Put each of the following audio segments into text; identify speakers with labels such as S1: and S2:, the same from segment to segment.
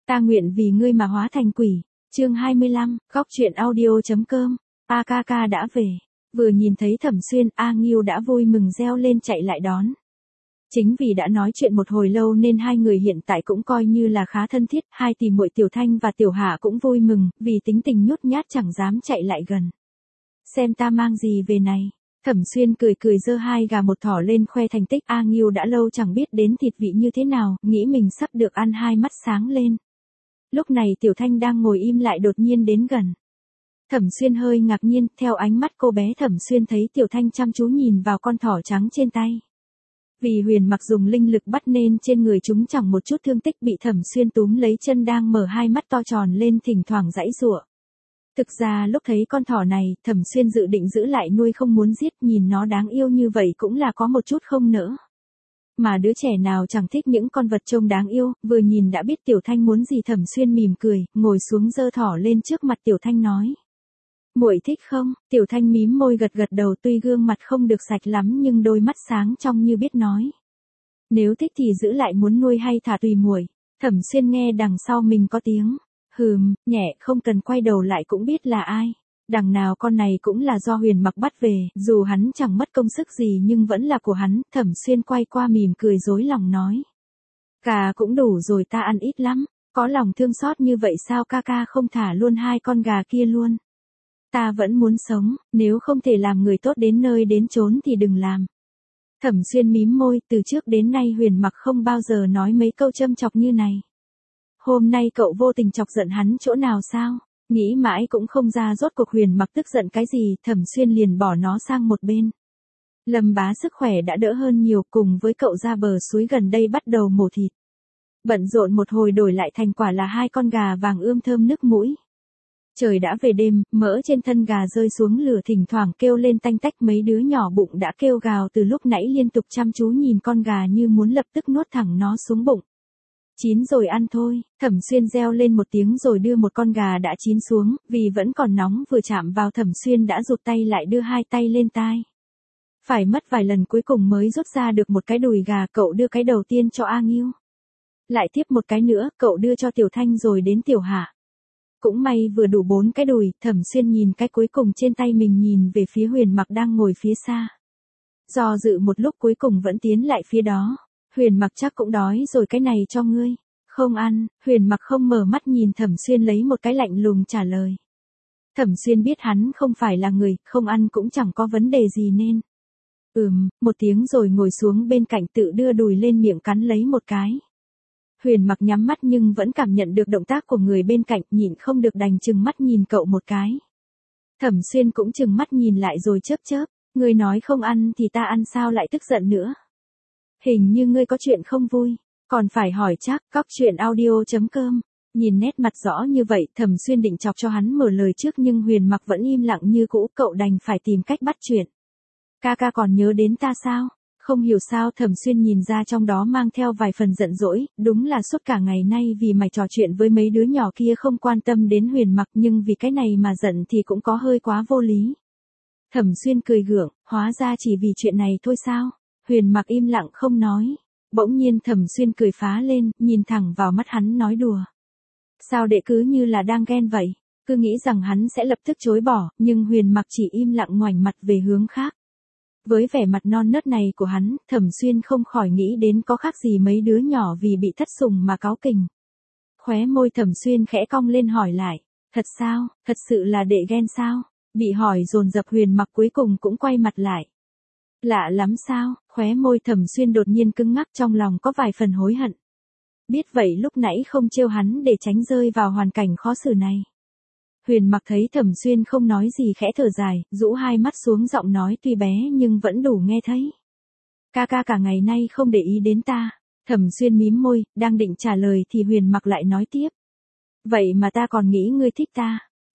S1: Ta nguyện vì ngươi mà hóa thành quỷ. Chương 25, góc truyện audio.com. A đã về. Vừa nhìn thấy Thẩm Xuyên, A Nghiêu đã vui mừng reo lên chạy lại đón. Chính vì đã nói chuyện một hồi lâu nên hai người hiện tại cũng coi như là khá thân thiết, hai tỷ muội Tiểu Thanh và Tiểu Hạ cũng vui mừng, vì tính tình nhút nhát chẳng dám chạy lại gần. Xem ta mang gì về này. Thẩm Xuyên cười cười giơ hai gà một thỏ lên khoe thành tích. A Nghiêu đã lâu chẳng biết đến thịt vị như thế nào, nghĩ mình sắp được ăn, hai mắt sáng lên. Lúc này Tiểu Thanh đang ngồi im lại đột nhiên đến gần. Thẩm Xuyên hơi ngạc nhiên, theo ánh mắt cô bé Thẩm Xuyên thấy Tiểu Thanh chăm chú nhìn vào con thỏ trắng trên tay. Vì Huyền Mặc dùng linh lực bắt nên trên người chúng chẳng một chút thương tích, bị Thẩm Xuyên túm lấy chân đang mở hai mắt to tròn lên thỉnh thoảng giãy giụa. Thực ra lúc thấy con thỏ này, Thẩm Xuyên dự định giữ lại nuôi không muốn giết, nhìn nó đáng yêu như vậy cũng là có một chút không nỡ. Mà đứa trẻ nào chẳng thích những con vật trông đáng yêu, vừa nhìn đã biết Tiểu Thanh muốn gì. Thẩm Xuyên mỉm cười, ngồi xuống giơ thỏ lên trước mặt Tiểu Thanh nói. Muội thích không? Tiểu Thanh mím môi gật gật đầu, tuy gương mặt không được sạch lắm nhưng đôi mắt sáng trong như biết nói. Nếu thích thì giữ lại, muốn nuôi hay thả tùy muội. Thẩm Xuyên nghe đằng sau mình có tiếng nhẹ, không cần quay đầu lại cũng biết là ai. Đằng nào con này cũng là do Huyền Mặc bắt về, dù hắn chẳng mất công sức gì nhưng vẫn là của hắn. Thẩm Xuyên quay qua mỉm cười dối lòng nói. Gà cũng đủ rồi, ta ăn ít lắm. Có lòng thương xót như vậy sao ca không thả luôn hai con gà kia luôn? Ta vẫn muốn sống, nếu không thể làm người tốt đến nơi đến chốn thì đừng làm. Thẩm Xuyên mím môi, từ trước đến nay Huyền Mặc không bao giờ nói mấy câu châm chọc như này. Hôm nay cậu vô tình chọc giận hắn chỗ nào sao? Nghĩ mãi cũng không ra rốt cuộc Huyền Mặc tức giận cái gì. Thẩm Xuyên liền bỏ nó sang một bên. Lâm Bá sức khỏe đã đỡ hơn nhiều, cùng với cậu ra bờ suối gần đây bắt đầu mổ thịt. Bận rộn một hồi đổi lại thành quả là hai con gà vàng ươm thơm nức mũi. Trời đã về đêm, mỡ trên thân gà rơi xuống lửa thỉnh thoảng kêu lên tanh tách, mấy đứa nhỏ bụng đã kêu gào từ lúc nãy liên tục chăm chú nhìn con gà như muốn lập tức nuốt thẳng nó xuống bụng. Chín rồi ăn thôi. Thẩm Xuyên reo lên một tiếng rồi đưa một con gà đã chín xuống, vì vẫn còn nóng vừa chạm vào Thẩm Xuyên đã rụt tay lại, đưa hai tay lên tai. Phải mất vài lần cuối cùng mới rút ra được một cái đùi gà. Cậu đưa cái đầu tiên cho A Nghiêu. Lại tiếp một cái nữa, cậu đưa cho Tiểu Thanh rồi đến Tiểu Hạ. Cũng may vừa đủ 4 cái đùi. Thẩm Xuyên nhìn cái cuối cùng trên tay mình, nhìn về phía Huyền Mặc đang ngồi phía xa. Do dự một lúc cuối cùng vẫn tiến lại phía đó. Huyền Mặc chắc cũng đói rồi, cái này cho ngươi. Không ăn. Huyền Mặc không mở mắt nhìn Thẩm Xuyên lấy một cái lạnh lùng trả lời. Thẩm Xuyên biết hắn không phải là người, không ăn cũng chẳng có vấn đề gì nên. Một tiếng rồi ngồi xuống bên cạnh tự đưa đùi lên miệng cắn lấy một cái. Huyền Mặc nhắm mắt nhưng vẫn cảm nhận được động tác của người bên cạnh, nhịn không được đành chừng mắt nhìn cậu một cái. Thẩm Xuyên cũng chừng mắt nhìn lại rồi chớp chớp. Ngươi nói không ăn thì ta ăn, sao lại tức giận nữa? Hình như ngươi có chuyện không vui, còn phải hỏi chắc. Góc truyện audio.com. Nhìn nét mặt rõ như vậy, Thẩm Xuyên định chọc cho hắn mở lời trước nhưng Huyền Mặc vẫn im lặng như cũ, cậu đành phải tìm cách bắt chuyện. Ca còn nhớ đến ta sao? Không hiểu sao Thẩm Xuyên nhìn ra trong đó mang theo vài phần giận dỗi, đúng là suốt cả ngày nay vì mày trò chuyện với mấy đứa nhỏ kia không quan tâm đến Huyền Mặc, nhưng vì cái này mà giận thì cũng có hơi quá vô lý. Thẩm Xuyên cười gượng, hóa ra chỉ vì chuyện này thôi sao? Huyền Mặc im lặng không nói. Bỗng nhiên Thẩm Xuyên cười phá lên, nhìn thẳng vào mắt hắn nói đùa. Sao đệ cứ như là đang ghen vậy? Cứ nghĩ rằng hắn sẽ lập tức chối bỏ, nhưng Huyền Mặc chỉ im lặng ngoảnh mặt về hướng khác. Với vẻ mặt non nớt này của hắn, Thẩm Xuyên không khỏi nghĩ đến có khác gì mấy đứa nhỏ vì bị thất sủng mà cáu kỉnh. Khóe môi Thẩm Xuyên khẽ cong lên hỏi lại. Thật sao? Thật sự là đệ ghen sao? Bị hỏi dồn dập Huyền Mặc cuối cùng cũng quay mặt lại. Lạ lắm sao? Khóe môi Thẩm Xuyên đột nhiên cứng ngắc, trong lòng có vài phần hối hận. Biết vậy lúc nãy không trêu hắn để tránh rơi vào hoàn cảnh khó xử này. Huyền Mặc thấy Thẩm Xuyên không nói gì khẽ thở dài, rũ hai mắt xuống, giọng nói tuy bé nhưng vẫn đủ nghe thấy. Ca cả ngày nay không để ý đến ta. Thẩm Xuyên mím môi, đang định trả lời thì Huyền Mặc lại nói tiếp. Vậy mà ta còn nghĩ ngươi thích ta.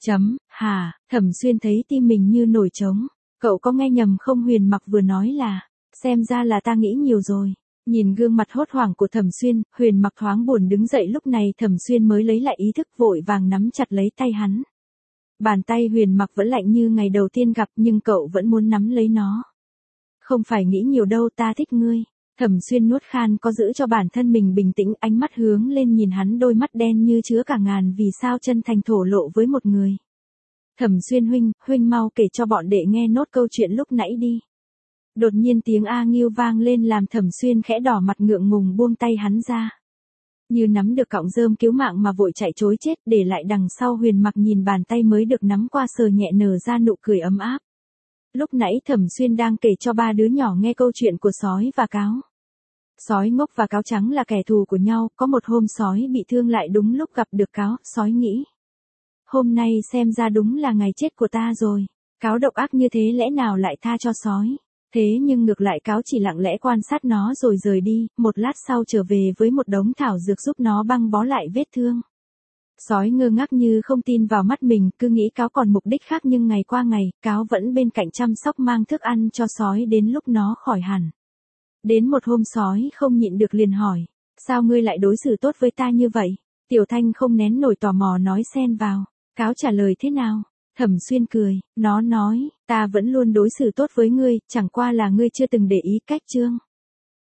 S1: Hả? Thẩm Xuyên thấy tim mình như nổi trống. Cậu có nghe nhầm không? Huyền Mặc vừa nói là, xem ra là ta nghĩ nhiều rồi. Nhìn gương mặt hốt hoảng của Thẩm Xuyên, Huyền Mặc thoáng buồn đứng dậy, lúc này Thẩm Xuyên mới lấy lại ý thức, vội vàng nắm chặt lấy tay hắn. Bàn tay Huyền Mặc vẫn lạnh như ngày đầu tiên gặp nhưng cậu vẫn muốn nắm lấy nó. Không phải nghĩ nhiều đâu, ta thích ngươi. Thẩm Xuyên nuốt khan có giữ cho bản thân mình bình tĩnh, ánh mắt hướng lên nhìn hắn, đôi mắt đen như chứa cả ngàn vì sao chân thành thổ lộ với một người. Thẩm Xuyên huynh mau kể cho bọn đệ nghe nốt câu chuyện lúc nãy đi. Đột nhiên tiếng A Ngưu vang lên làm Thẩm Xuyên khẽ đỏ mặt ngượng ngùng buông tay hắn ra. Như nắm được cọng rơm cứu mạng mà vội chạy trối chết, để lại đằng sau Huyền Mặc nhìn bàn tay mới được nắm qua sờ nhẹ nở ra nụ cười ấm áp. Lúc nãy Thẩm Xuyên đang kể cho ba đứa nhỏ nghe câu chuyện của sói và cáo. Sói ngốc và cáo trắng là kẻ thù của nhau, có một hôm sói bị thương lại đúng lúc gặp được cáo, sói nghĩ. Hôm nay xem ra đúng là ngày chết của ta rồi, cáo độc ác như thế lẽ nào lại tha cho sói. Thế nhưng ngược lại cáo chỉ lặng lẽ quan sát nó rồi rời đi, một lát sau trở về với một đống thảo dược giúp nó băng bó lại vết thương. Sói ngơ ngác như không tin vào mắt mình, cứ nghĩ cáo còn mục đích khác nhưng ngày qua ngày, cáo vẫn bên cạnh chăm sóc mang thức ăn cho sói đến lúc nó khỏi hẳn. Đến một hôm sói không nhịn được liền hỏi, sao ngươi lại đối xử tốt với ta như vậy? Tiểu Thanh không nén nổi tò mò nói xen vào, cáo trả lời thế nào? Thẩm Xuyên cười, nó nói, ta vẫn luôn đối xử tốt với ngươi, chẳng qua là ngươi chưa từng để ý cách chương.